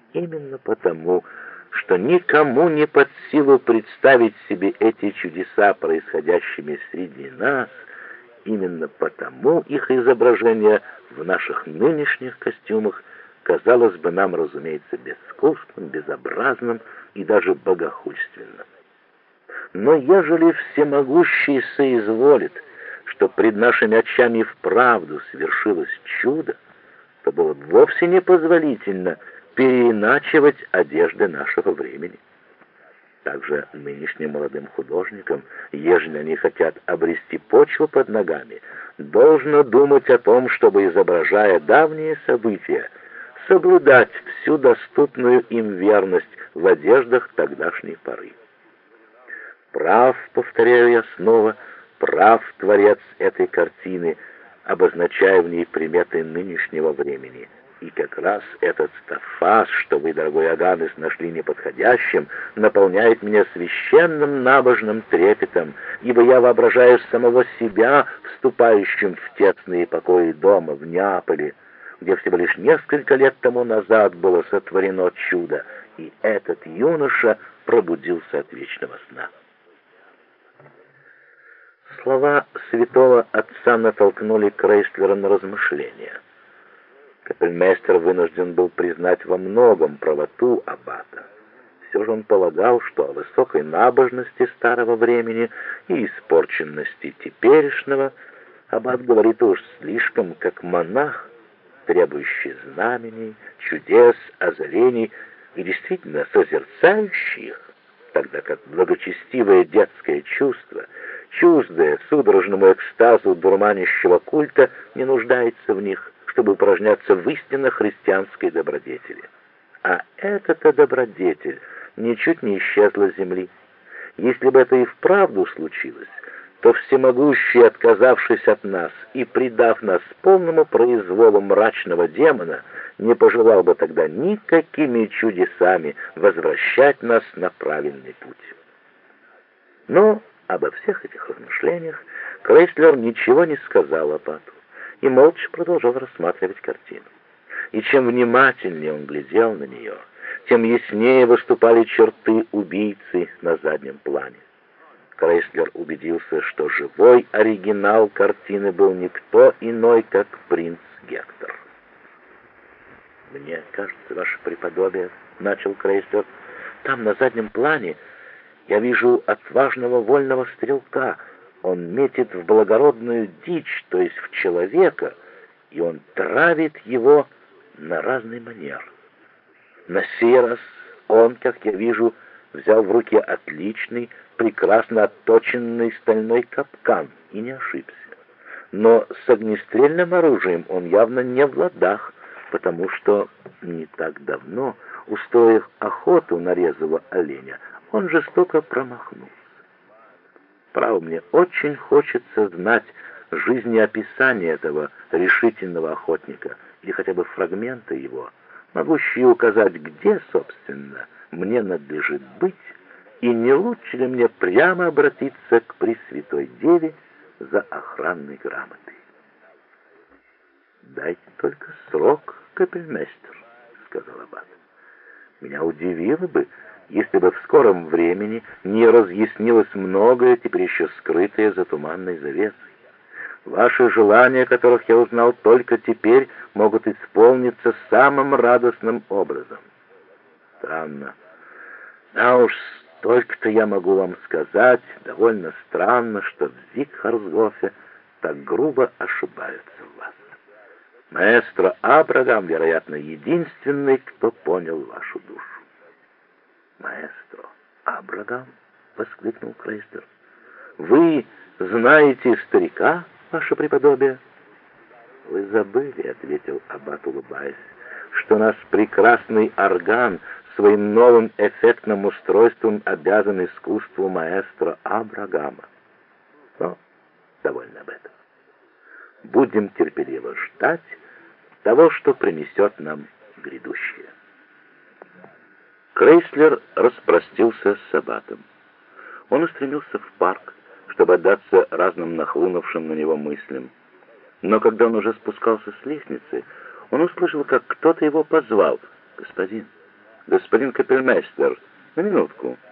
Именно потому, что никому не под силу представить себе эти чудеса, происходящими среди нас, именно потому их изображение в наших нынешних костюмах казалось бы нам, разумеется, безвкусным, безобразным и даже богохульственным. Но ежели всемогущий соизволит, что пред нашими очами вправду свершилось чудо, то было бы вовсе непозволительно переиначивать одежды нашего времени. Также нынешним молодым художникам, ежели они хотят обрести почву под ногами, должно думать о том, чтобы, изображая давние события, соблюдать всю доступную им верность в одеждах тогдашней поры. Прав, повторяю я снова, прав творец этой картины, обозначая в ней приметы нынешнего времени. И как раз этот стаффас, что вы, дорогой Аганес, нашли неподходящим, наполняет меня священным набожным трепетом, ибо я воображаю самого себя, вступающим в тесные покои дома в Неаполе, где всего лишь несколько лет тому назад было сотворено чудо, и этот юноша пробудился от вечного сна. Слова святого отца натолкнули Крейслера на размышления. Капельмейстер вынужден был признать во многом правоту аббата. Все же он полагал, что о высокой набожности старого времени и испорченности теперешнего аббат говорит уж слишком как монах, требующий знамений, чудес, озарений и действительно созерцающий их, тогда как благочестивое детское чувство, чуждое судорожному экстазу дурманящего культа, не нуждается в них, чтобы упражняться в истинно христианской добродетели. А эта-то добродетель ничуть не исчезла с земли. Если бы это и вправду случилось, то всемогущий, отказавшись от нас и предав нас полному произволу мрачного демона, не пожелал бы тогда никакими чудесами возвращать нас на правильный путь. Но обо всех этих размышлениях Крейслер ничего не сказал аббату и молча продолжал рассматривать картину. И чем внимательнее он глядел на нее, тем яснее выступали черты убийцы на заднем плане. Крейслер убедился, что живой оригинал картины был никто иной, как принц Гектор. «Мне кажется, ваше преподобие, — начал Крейслер, — там на заднем плане я вижу отважного вольного стрелка. Он метит в благородную дичь, то есть в человека, и он травит его на разный манер. На сей раз он, как я вижу, взял в руки отличный, прекрасно отточенный стальной капкан и не ошибся. Но с огнестрельным оружием он явно не в ладах, потому что не так давно, устроив охоту на резвого оленя, он жестоко промахнулся. Право, мне очень хочется знать жизнеописание этого решительного охотника, или хотя бы фрагменты его, могущие указать, где, собственно, мне надлежит быть, и не лучше ли мне прямо обратиться к Пресвятой Деве за охранной грамотой. «Дайте только срок, капельмейстер», — сказал аббат. «Меня удивило бы, если бы в скором времени не разъяснилось многое, теперь еще скрытое за туманной завесой. Ваши желания, которых я узнал только теперь, могут исполниться самым радостным образом. Странно. Да уж, столько-то я могу вам сказать, довольно странно, что в Зигхарсгофе так грубо ошибаются в вас. Маэстро Абрагам, вероятно, единственный, кто понял вашу душу». «Маэстро Абрагам?» — воскликнул Крейслер. «Вы знаете старика, ваше преподобие?» «Вы забыли, — ответил аббат, улыбаясь, — что наш прекрасный орган своим новым эффектным устройством обязан искусству маэстро Абрагама. Но довольно об этом. Будем терпеливо ждать того, что принесет нам грядущее». Крейслер распростился с аббатом. Он устремился в парк, чтобы отдаться разным нахлынувшим на него мыслям. Но когда он уже спускался с лестницы, он услышал, как кто-то его позвал. «Господин, Господин капельмейстер, на минутку.